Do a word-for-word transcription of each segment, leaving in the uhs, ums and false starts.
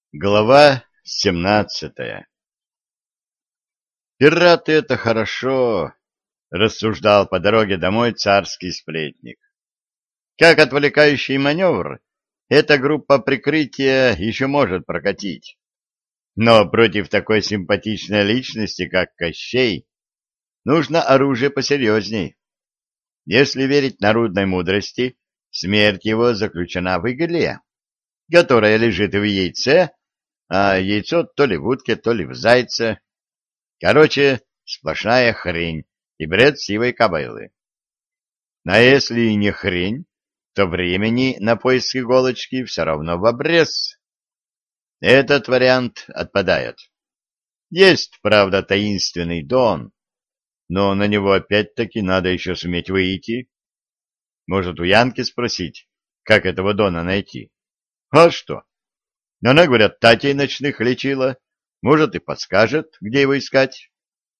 Глава семнадцатая. «Пираты — это хорошо», — рассуждал по дороге домой царский сплетник. «Как отвлекающий маневр эта группа прикрытия еще может прокатить. Но против такой симпатичной личности, как Кощей, нужно оружие посерьезней. Если верить народной мудрости, смерть его заключена в игле, которая лежит в яйце, а яйцо то ли в утке, то ли в зайце. Короче, сплошная хрень и бред сивой кобылы. А если и не хрень, то времени на поиск иголочки все равно в обрез. Этот вариант отпадает. Есть, правда, таинственный Дон, но на него опять-таки надо еще суметь выйти. Может, у Янки спросить, как этого Дона найти? А что? Она, говорят, татей ночных лечила. Может, и подскажет, где его искать.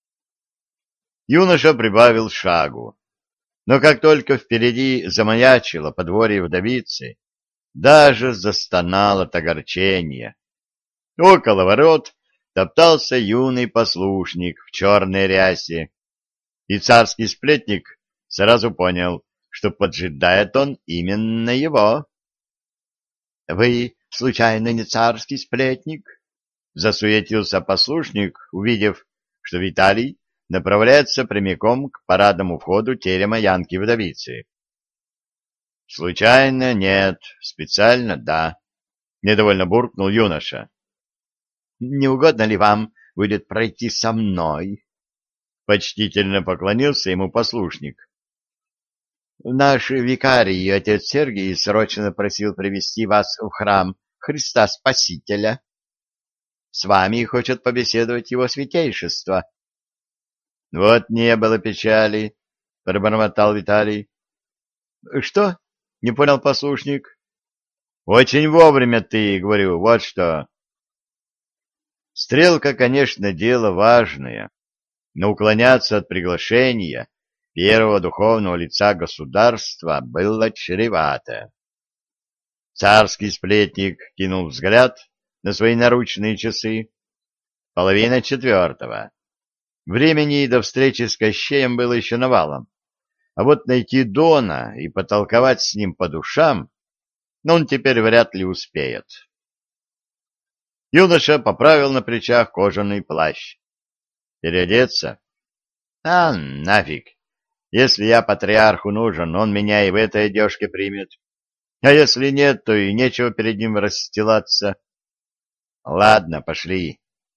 Юноша прибавил шагу. Но как только впереди замаячило подворье вдовицы, даже застонал от огорчения. Около ворот топтался юный послушник в черной рясе, и царский сплетник сразу понял, что поджидает он именно его. — Вы, случайно, не царский сплетник? — засуетился послушник, увидев, что Виталий направляется прямиком к парадному входу терема Янки-вдовицы. — Случайно нет, специально да, — недовольно буркнул юноша. — Не угодно ли вам будет пройти со мной? — почтительно поклонился ему послушник. — Наш викарий, отец Сергий, срочно просил привести вас в храм Христа Спасителя. С вами хочет побеседовать его святейшество. — Вот не было печали, — пробормотал Виталий. — Что? — не понял послушник. — Очень вовремя ты, говорю, вот что. Стрелка, конечно, дело важное, но уклоняться от приглашения первого духовного лица государства было чревато. Царский сплетник кинул взгляд на свои наручные часы. Половина четвертого. Времени до встречи с Кощеем было еще навалом. А вот найти Дона и потолковать с ним по душам, но он теперь вряд ли успеет. Юноша поправил на плечах кожаный плащ. Переодеться? А, нафиг. Если я патриарху нужен, он меня и в этой одежке примет. А если нет, то и нечего перед ним расстилаться. Ладно, пошли.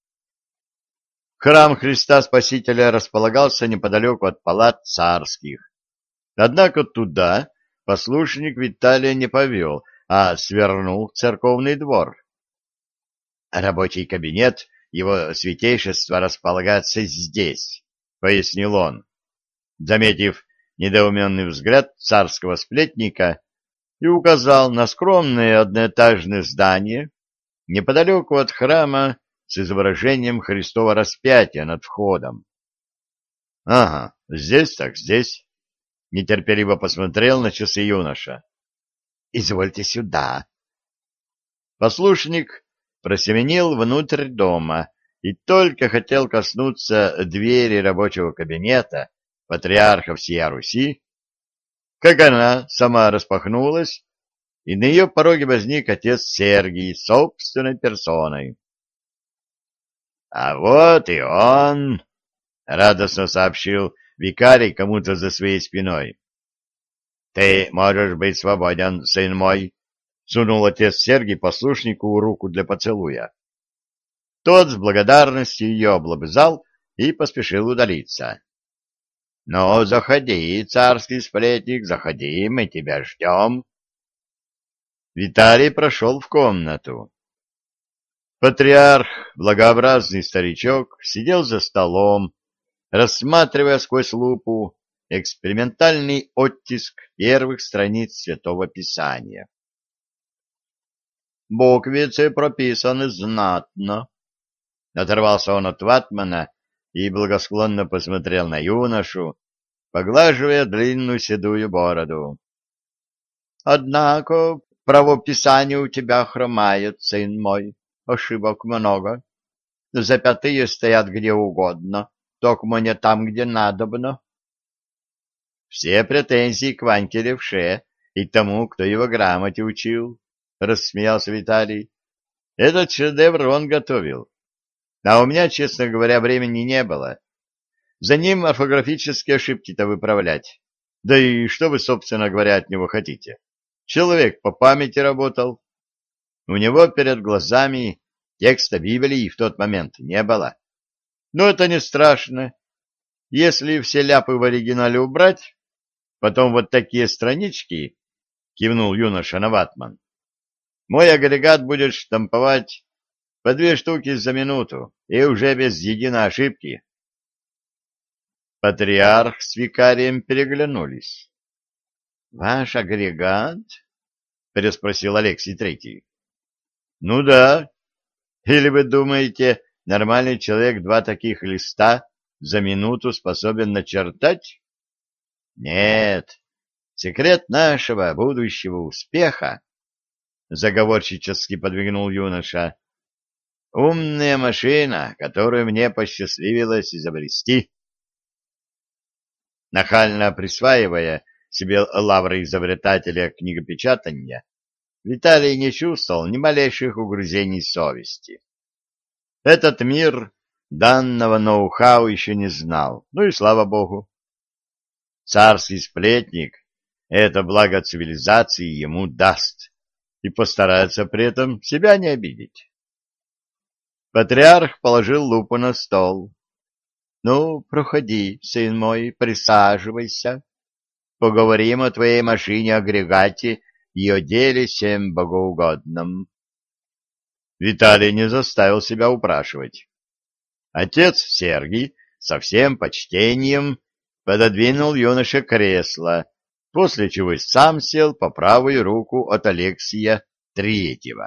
Храм Христа Спасителя располагался неподалеку от палат царских. Однако туда послушник Виталия не повел, а свернул в церковный двор. Рабочий кабинет его святейшества располагается здесь, — пояснил он, заметив недоуменный взгляд царского сплетника, и указал на скромное одноэтажное здание неподалеку от храма с изображением Христова распятия над входом. — Ага, здесь так здесь, — нетерпеливо посмотрел на часы юноша. — Извольте сюда. Послушник просеменил внутрь дома и только хотел коснуться двери рабочего кабинета патриарха всея Руси, как она сама распахнулась, и на ее пороге возник отец Сергий собственной персоной. — А вот и он! — радостно сообщил викарий кому-то за своей спиной. — Ты можешь быть свободен, сын мой! — сунул отец Сергий послушнику руку для поцелуя. Тот с благодарностью ее облобызал и поспешил удалиться. — Ну, заходи, царский сплетник, заходи, мы тебя ждем. Виталий прошел в комнату. Патриарх, благообразный старичок, сидел за столом, рассматривая сквозь лупу экспериментальный оттиск первых страниц Святого Писания. Буквицы прописаны знатно. Оторвался он от ватмана и благосклонно посмотрел на юношу, поглаживая длинную седую бороду. — Однако правописание у тебя хромает, сын мой, ошибок много. Запятые стоят где угодно, токмо не там, где надобно. Все претензии к Ваньке Левше и тому, кто его грамоте учил, — рассмеялся Виталий. Этот шедевр он готовил. А у меня, честно говоря, времени не было. За ним орфографические ошибки-то выправлять. Да и что вы, собственно говоря, от него хотите? Человек по памяти работал. У него перед глазами текста Библии в тот момент не было. Но это не страшно. Если все ляпы в оригинале убрать, потом вот такие странички, — кивнул юноша на ватман, — мой агрегат будет штамповать по две штуки за минуту и уже без единой ошибки. Патриарх с викарием переглянулись. — Ваш агрегат? — переспросил Алексий Третий. — Ну да. Или вы думаете, нормальный человек два таких листа за минуту способен начертать? Нет. Секрет нашего будущего успеха, — заговорщически подвигнул юноша, — умная машина, которую мне посчастливилось изобрести. Нахально присваивая себе лавры изобретателя книгопечатания, Виталий не чувствовал ни малейших угрызений совести. Этот мир данного ноу-хау еще не знал, ну и слава богу. Царский сплетник это благо цивилизации ему даст и постарается при этом себя не обидеть. Патриарх положил лупу на стол. — Ну, проходи, сын мой, присаживайся. Поговорим о твоей машине-агрегате и о деле всем богоугодном. Виталий не заставил себя упрашивать. Отец Сергий со всем почтением пододвинул юноше кресло, после чего и сам сел по правую руку от Алексия Третьего.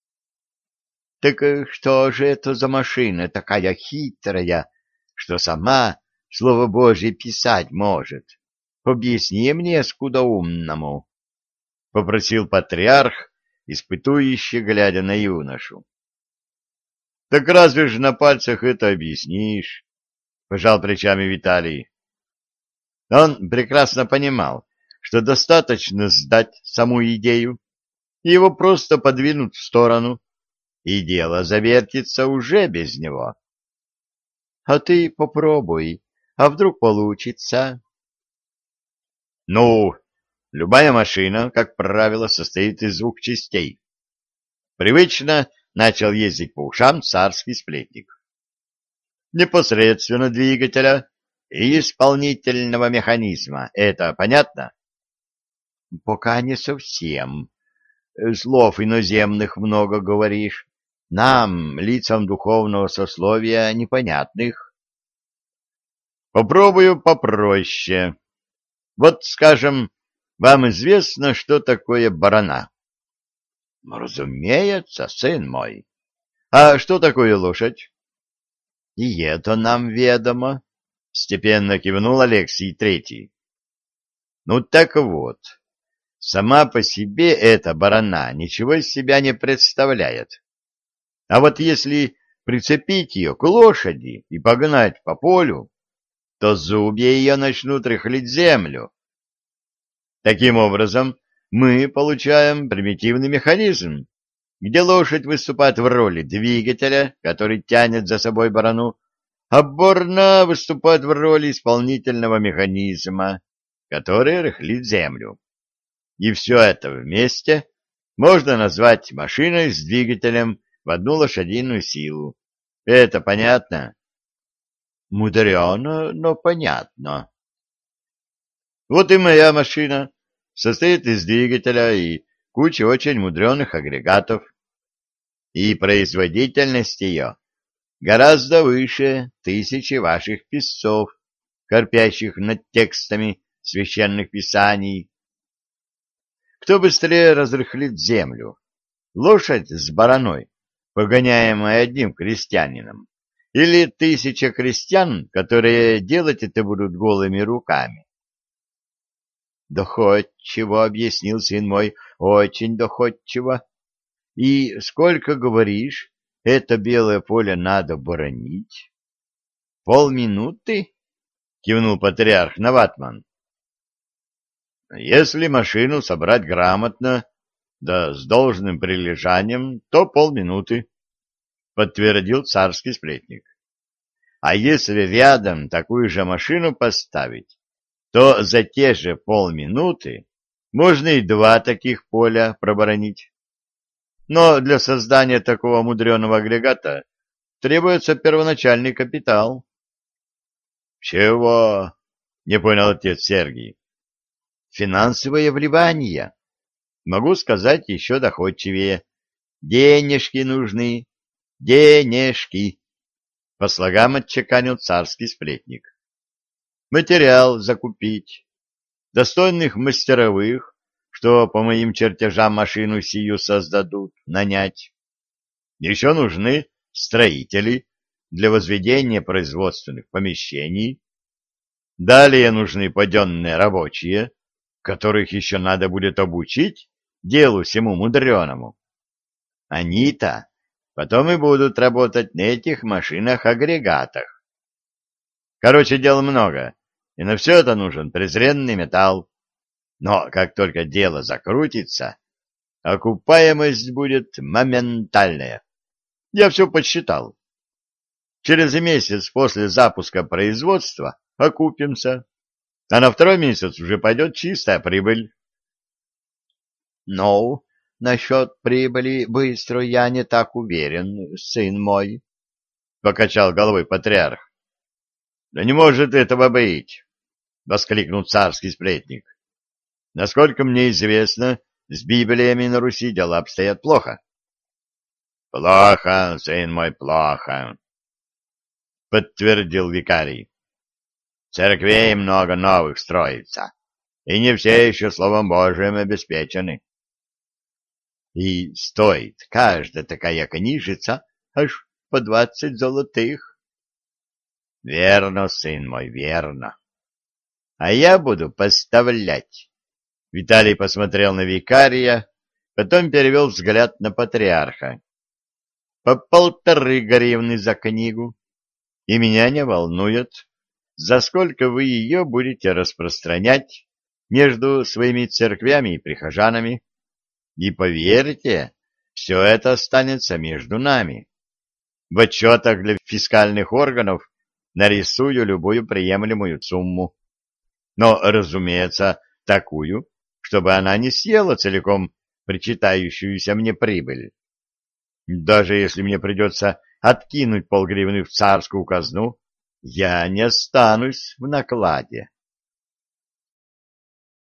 — Так что же это за машина такая хитрая, что сама Слово Божье писать может? Объясни мне, скудоумному, — попросил патриарх, испытующе глядя на юношу. — Так разве же на пальцах это объяснишь? — пожал плечами Виталий. Он прекрасно понимал, что достаточно сдать саму идею, и его просто подвинут в сторону, и дело завертится уже без него. — А ты попробуй, а вдруг получится? — Ну, любая машина, как правило, состоит из двух частей. Привычно начал ездить по ушам царский сплетник. Непосредственно двигателя и исполнительного механизма. Это понятно? — Пока не совсем. Слов иноземных много говоришь. Нам, лицам духовного сословия, непонятных. — Попробую попроще. Вот, скажем, вам известно, что такое барана? — Разумеется, сын мой. — А что такое лошадь? — И это нам ведомо, — степенно кивнул Алексий Третий. — Ну так вот, сама по себе эта барана ничего из себя не представляет. А вот если прицепить ее к лошади и погнать по полю, то зубья ее начнут рыхлить землю. Таким образом, мы получаем примитивный механизм, где лошадь выступает в роли двигателя, который тянет за собой барану, а барана выступает в роли исполнительного механизма, который рыхлит землю. И все это вместе можно назвать машиной с двигателем в одну лошадиную силу. Это понятно? Мудрено, но понятно. Вот и моя машина состоит из двигателя и кучи очень мудреных агрегатов. И производительность ее гораздо выше тысячи ваших писцов, корпящих над текстами священных писаний. Кто быстрее разрыхлит землю? Лошадь с бараной, погоняемая одним крестьянином, или тысяча крестьян, которые делать это будут голыми руками? Доходчиво объяснил сын мой, очень доходчиво. И сколько, говоришь, это белое поле надо боронить? Полминуты? Кивнул патриарх Наватман. Если машину собрать грамотно, да с должным прилежанием, то полминуты, подтвердил царский сплетник. А если рядом такую же машину поставить, то за те же полминуты можно и два таких поля проборонить. Но для создания такого мудреного агрегата требуется первоначальный капитал. — Чего? — не понял отец Сергий. — Финансовые вливания. Могу сказать еще доходчивее. Денежки нужны. Денежки. По слогам отчеканил царский сплетник. Материал закупить. Достойных мастеровых, что по моим чертежам машину сию создадут, нанять. Еще нужны строители для возведения производственных помещений. Далее нужны паденные рабочие, которых еще надо будет обучить делу всему мудреному. Они-то потом и будут работать на этих машинах-агрегатах. Короче, дел много, и на все это нужен презренный металл. Но как только дело закрутится, окупаемость будет моментальная. Я все подсчитал. Через месяц после запуска производства окупимся, а на второй месяц уже пойдет чистая прибыль. — Ну, насчет прибыли быстро я не так уверен, сын мой, — покачал головой патриарх. — Да не может этого быть, — воскликнул царский сплетник. — Насколько мне известно, с Библиями на Руси дела обстоят плохо. — Плохо, сын мой, плохо, — подтвердил викарий. — Церквей много новых строится, и не все еще Словом Божиим обеспечены. И стоит каждая такая книжица аж по двадцать золотых. — Верно, сын мой, верно. А я буду поставлять. Виталий посмотрел на викария, потом перевел взгляд на патриарха. По полторы гривны за книгу. И меня не волнует, за сколько вы ее будете распространять между своими церквями и прихожанами. И поверьте, все это останется между нами. В отчетах для фискальных органов нарисую любую приемлемую сумму. Но, разумеется, такую, чтобы она не съела целиком причитающуюся мне прибыль. Даже если мне придется откинуть полгривны в царскую казну, я не останусь в накладе.